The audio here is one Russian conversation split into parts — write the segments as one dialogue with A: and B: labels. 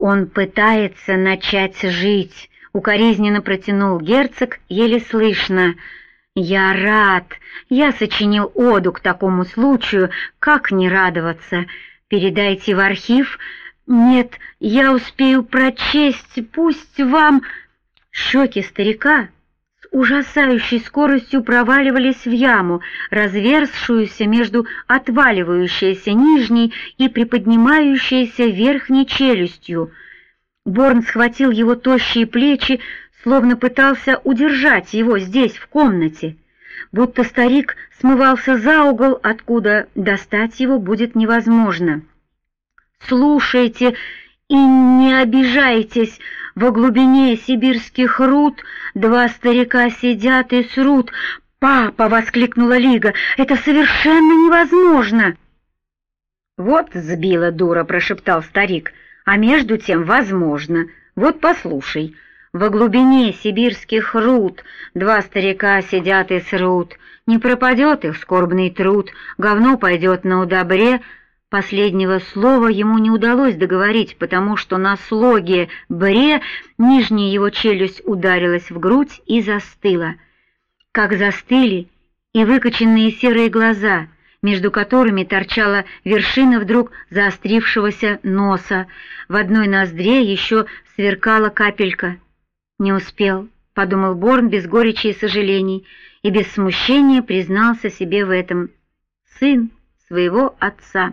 A: «Он пытается начать жить», — укоризненно протянул герцог, еле слышно. «Я рад. Я сочинил оду к такому случаю. Как не радоваться? Передайте в архив. Нет, я успею прочесть. Пусть вам...» Щеки старика с ужасающей скоростью проваливались в яму, разверзшуюся между отваливающейся нижней и приподнимающейся верхней челюстью. Борн схватил его тощие плечи, словно пытался удержать его здесь, в комнате, будто старик смывался за угол, откуда достать его будет невозможно. «Слушайте и не обижайтесь, во глубине сибирских руд два старика сидят и срут». «Папа!» — воскликнула Лига. «Это совершенно невозможно!» «Вот сбила дура!» — прошептал старик. «А между тем возможно. Вот послушай. Во глубине сибирских руд два старика сидят и срут. Не пропадет их скорбный труд, говно пойдет на удобре». Последнего слова ему не удалось договорить, потому что на слоге «бре» нижняя его челюсть ударилась в грудь и застыла. Как застыли и выкоченные серые глаза, между которыми торчала вершина вдруг заострившегося носа. В одной ноздре еще сверкала капелька. «Не успел», — подумал Борн без горечи и сожалений, и без смущения признался себе в этом. Сын своего отца.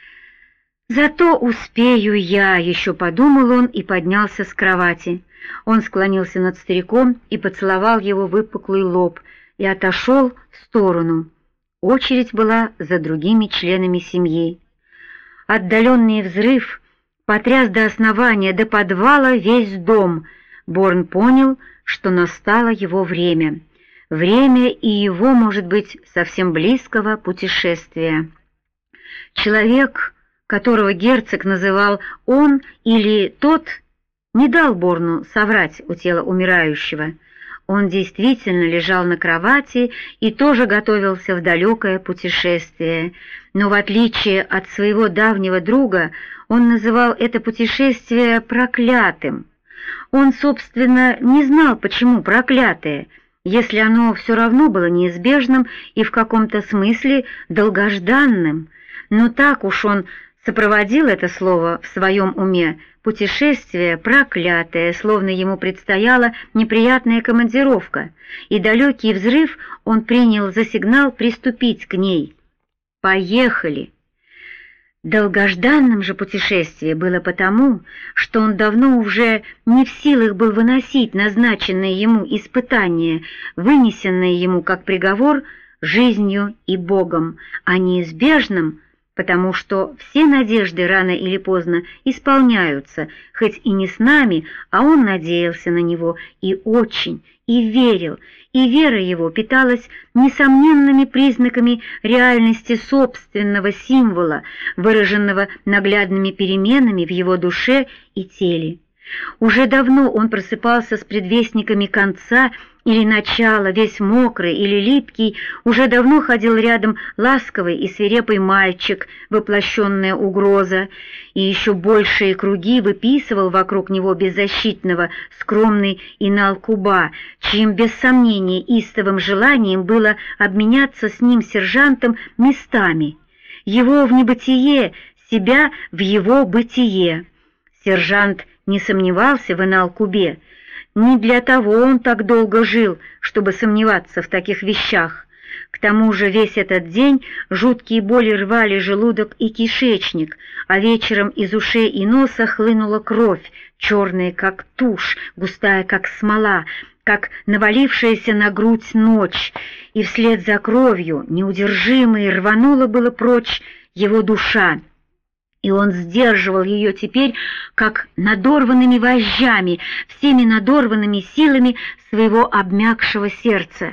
A: «Зато успею я», — еще подумал он и поднялся с кровати. Он склонился над стариком и поцеловал его выпуклый лоб и отошел в сторону. Очередь была за другими членами семьи. Отдаленный взрыв потряс до основания, до подвала весь дом. Борн понял, что настало его время. Время и его, может быть, совсем близкого путешествия. Человек, которого герцог называл «он» или «тот», не дал Борну соврать у тела умирающего. Он действительно лежал на кровати и тоже готовился в далекое путешествие, но в отличие от своего давнего друга он называл это путешествие проклятым. Он, собственно, не знал, почему проклятое, если оно все равно было неизбежным и в каком-то смысле долгожданным, но так уж он сопроводил это слово в своем уме. Путешествие проклятое, словно ему предстояла неприятная командировка, и далекий взрыв он принял за сигнал приступить к ней. «Поехали!» Долгожданным же путешествие было потому, что он давно уже не в силах был выносить назначенное ему испытание, вынесенное ему как приговор жизнью и Богом, а неизбежным, потому что все надежды рано или поздно исполняются, хоть и не с нами, а он надеялся на него и очень, и верил, и вера его питалась несомненными признаками реальности собственного символа, выраженного наглядными переменами в его душе и теле. Уже давно он просыпался с предвестниками конца или начала, весь мокрый или липкий, уже давно ходил рядом ласковый и свирепый мальчик, воплощенная угроза, и еще большие круги выписывал вокруг него беззащитного, скромный Иналкуба, чьим без сомнения истовым желанием было обменяться с ним сержантом местами, его в небытие, себя в его бытие. Сержант не сомневался в Иналкубе. Не для того он так долго жил, чтобы сомневаться в таких вещах. К тому же весь этот день жуткие боли рвали желудок и кишечник, а вечером из ушей и носа хлынула кровь, черная как тушь, густая как смола, как навалившаяся на грудь ночь, и вслед за кровью неудержимой рванула было прочь его душа. И он сдерживал ее теперь, как надорванными вожжами, всеми надорванными силами своего обмякшего сердца.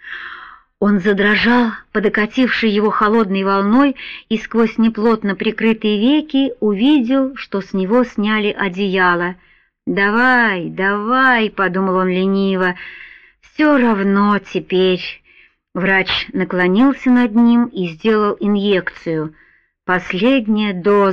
A: Он задрожал, под окатившей его холодной волной, и сквозь неплотно прикрытые веки увидел, что с него сняли одеяло. «Давай, давай», — подумал он лениво, — «все равно теперь». Врач наклонился над ним и сделал инъекцию. Последняя доза,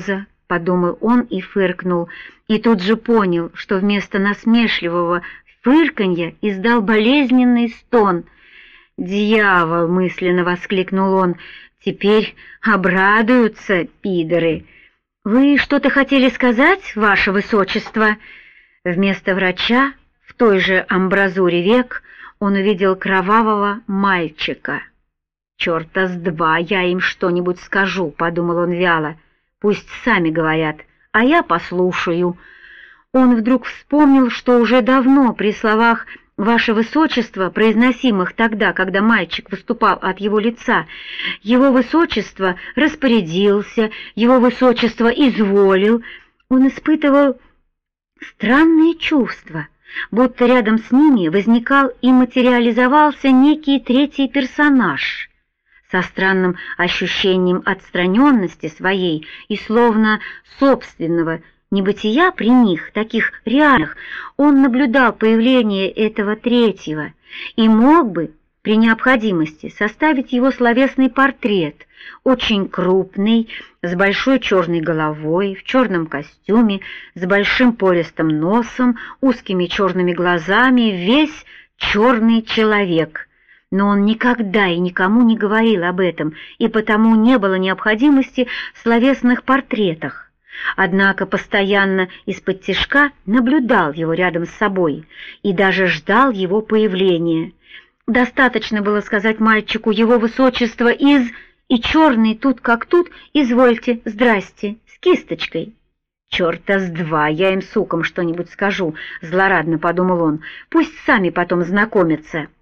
A: подумал он и фыркнул, и тут же понял, что вместо насмешливого фырканья издал болезненный стон. «Дьявол!» — мысленно воскликнул он. «Теперь обрадуются пидоры!» «Вы что-то хотели сказать, ваше высочество?» Вместо врача в той же амбразуре век он увидел кровавого мальчика. «Чёрта с два, я им что-нибудь скажу», — подумал он вяло. «Пусть сами говорят, а я послушаю». Он вдруг вспомнил, что уже давно при словах «Ваше Высочество», произносимых тогда, когда мальчик выступал от его лица, «Его Высочество распорядился», «Его Высочество изволил», он испытывал странные чувства, будто рядом с ними возникал и материализовался некий третий персонаж со странным ощущением отстраненности своей и словно собственного небытия при них, таких реальных. Он наблюдал появление этого третьего и мог бы при необходимости составить его словесный портрет, очень крупный, с большой черной головой, в черном костюме, с большим пористым носом, узкими черными глазами, весь черный человек. Но он никогда и никому не говорил об этом, и потому не было необходимости в словесных портретах. Однако постоянно из-под тишка наблюдал его рядом с собой и даже ждал его появления. Достаточно было сказать мальчику «Его Высочество из...» и черный тут как тут «Извольте, здрасте, с кисточкой». «Черта с два, я им, сукам, что-нибудь скажу», — злорадно подумал он, «пусть сами потом знакомятся».